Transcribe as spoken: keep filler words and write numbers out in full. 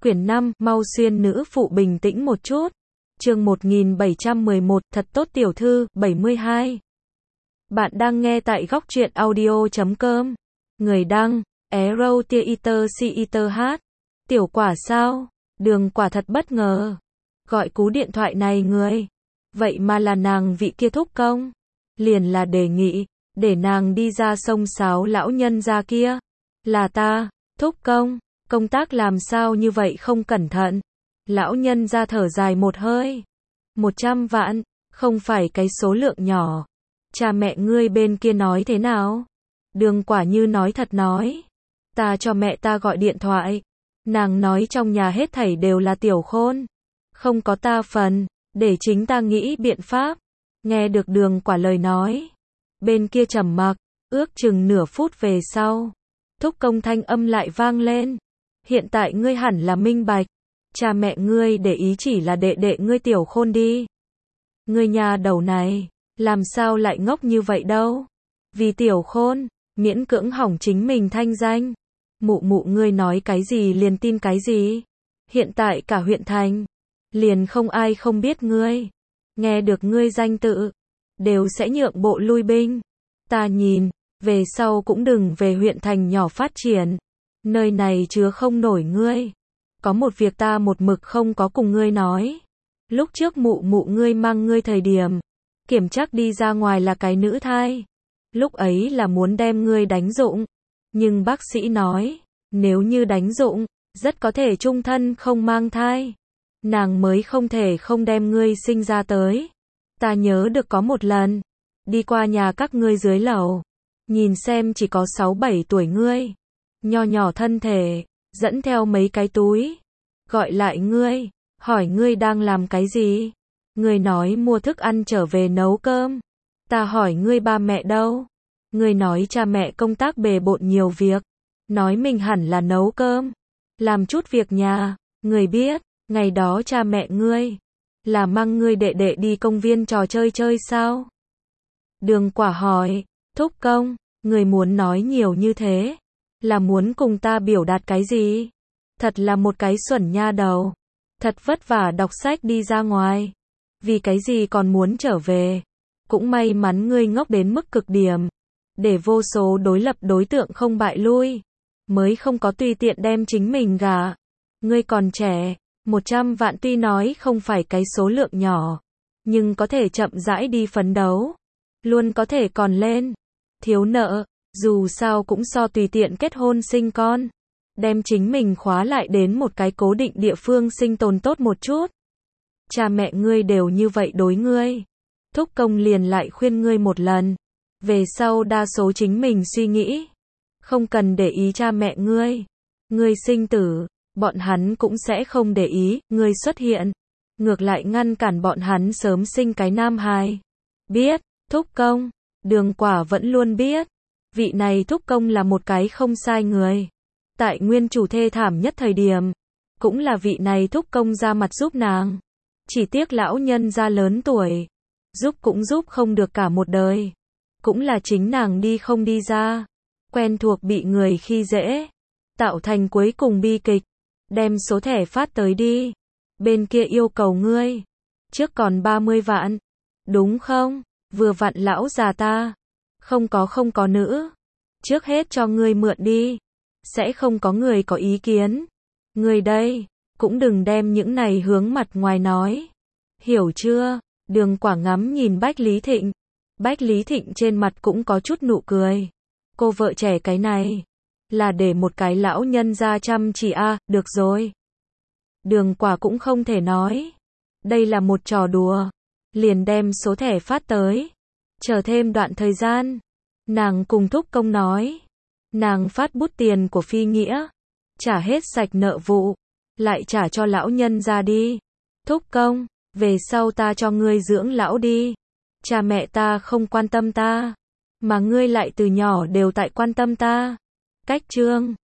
Quyển năm, mau xuyên nữ phụ bình tĩnh một chút. Chương một nghìn bảy trăm mười một, thật tốt tiểu thư, bảy mươi hai. Bạn đang nghe tại góc truyện audio chấm com. Người đăng, Arrow Theater Theater hát. Tiểu quả sao? Đường quả thật bất ngờ. Gọi cú điện thoại này người. Vậy mà là nàng vị kia thúc công. Liền là đề nghị, để nàng đi ra sông sáo lão nhân ra kia. Là ta, thúc công. Công tác làm sao như vậy không cẩn thận. Lão nhân ra thở dài một hơi. Một trăm vạn, không phải cái số lượng nhỏ. Cha mẹ ngươi bên kia nói thế nào? Đường quả như nói thật nói. Ta cho mẹ ta gọi điện thoại. Nàng nói trong nhà hết thảy đều là tiểu khôn. Không có ta phần, để chính ta nghĩ biện pháp. Nghe được đường quả lời nói. Bên kia trầm mặc, ước chừng nửa phút về sau. Thúc công thanh âm lại vang lên. Hiện tại ngươi hẳn là minh bạch. Cha mẹ ngươi để ý chỉ là đệ đệ ngươi tiểu khôn đi. Ngươi nhà đầu này, làm sao lại ngốc như vậy đâu. Vì tiểu khôn, miễn cưỡng hỏng chính mình thanh danh. Mụ mụ ngươi nói cái gì liền tin cái gì. Hiện tại cả huyện thành, liền không ai không biết ngươi. Nghe được ngươi danh tự, đều sẽ nhượng bộ lui binh. Ta nhìn, về sau cũng đừng về huyện thành nhỏ phát triển. Nơi này chứa không nổi ngươi. Có một việc ta một mực không có cùng ngươi nói. Lúc trước mụ mụ ngươi mang ngươi thời điểm, kiểm chắc đi ra ngoài là cái nữ thai. Lúc ấy là muốn đem ngươi đánh dụng. Nhưng bác sĩ nói, nếu như đánh dụng, rất có thể chung thân không mang thai. Nàng mới không thể không đem ngươi sinh ra tới. Ta nhớ được có một lần, đi qua nhà các ngươi dưới lầu. Nhìn xem chỉ có sáu bảy tuổi ngươi. Nho nhỏ thân thể, dẫn theo mấy cái túi. Gọi lại ngươi, hỏi ngươi đang làm cái gì? Ngươi nói mua thức ăn trở về nấu cơm. Ta hỏi ngươi ba mẹ đâu? Ngươi nói cha mẹ công tác bề bộn nhiều việc. Nói mình hẳn là nấu cơm. Làm chút việc nhà. Ngươi biết, ngày đó cha mẹ ngươi là mang ngươi đệ đệ đi công viên trò chơi chơi sao? Đường quả hỏi, thúc công, ngươi muốn nói nhiều như thế. Là muốn cùng ta biểu đạt cái gì? Thật là một cái xuẩn nha đầu. Thật vất vả đọc sách đi ra ngoài. Vì cái gì còn muốn trở về? Cũng may mắn ngươi ngốc đến mức cực điểm. Để vô số đối lập đối tượng không bại lui. Mới không có tùy tiện đem chính mình gả. Ngươi còn trẻ. Một trăm vạn tuy nói không phải cái số lượng nhỏ. Nhưng có thể chậm rãi đi phấn đấu. Luôn có thể còn lên. Thiếu nợ. Dù sao cũng so tùy tiện kết hôn sinh con. Đem chính mình khóa lại đến một cái cố định địa phương sinh tồn tốt một chút. Cha mẹ ngươi đều như vậy đối ngươi. Thúc công liền lại khuyên ngươi một lần. Về sau đa số chính mình suy nghĩ. Không cần để ý cha mẹ ngươi. Ngươi sinh tử, bọn hắn cũng sẽ không để ý, ngươi xuất hiện. Ngược lại ngăn cản bọn hắn sớm sinh cái nam hài. Biết, thúc công, đường quả vẫn luôn biết. Vị này thúc công là một cái không sai người. Tại nguyên chủ thê thảm nhất thời điểm, cũng là vị này thúc công ra mặt giúp nàng. Chỉ tiếc lão nhân ra lớn tuổi, giúp cũng giúp không được cả một đời. Cũng là chính nàng đi không đi ra, quen thuộc bị người khi dễ, tạo thành cuối cùng bi kịch. Đem số thẻ phát tới đi. Bên kia yêu cầu ngươi. Trước còn ba mươi vạn. Đúng không? Vừa vặn lão già ta. Không có không có nữ. Trước hết cho ngươi mượn đi. Sẽ không có người có ý kiến. Ngươi đây, cũng đừng đem những này hướng mặt ngoài nói. Hiểu chưa? Đường quả ngắm nhìn Bách Lý Thịnh. Bách Lý Thịnh trên mặt cũng có chút nụ cười. Cô vợ trẻ cái này, là để một cái lão nhân ra chăm chỉ a, à, được rồi. Đường quả cũng không thể nói. Đây là một trò đùa. Liền đem số thẻ phát tới. Chờ thêm đoạn thời gian. Nàng cùng thúc công nói. Nàng phát bút tiền của phi nghĩa. Trả hết sạch nợ vụ. Lại trả cho lão nhân ra đi. Thúc công, về sau ta cho ngươi dưỡng lão đi. Cha mẹ ta không quan tâm ta. Mà ngươi lại từ nhỏ đều tại quan tâm ta. Cách chương.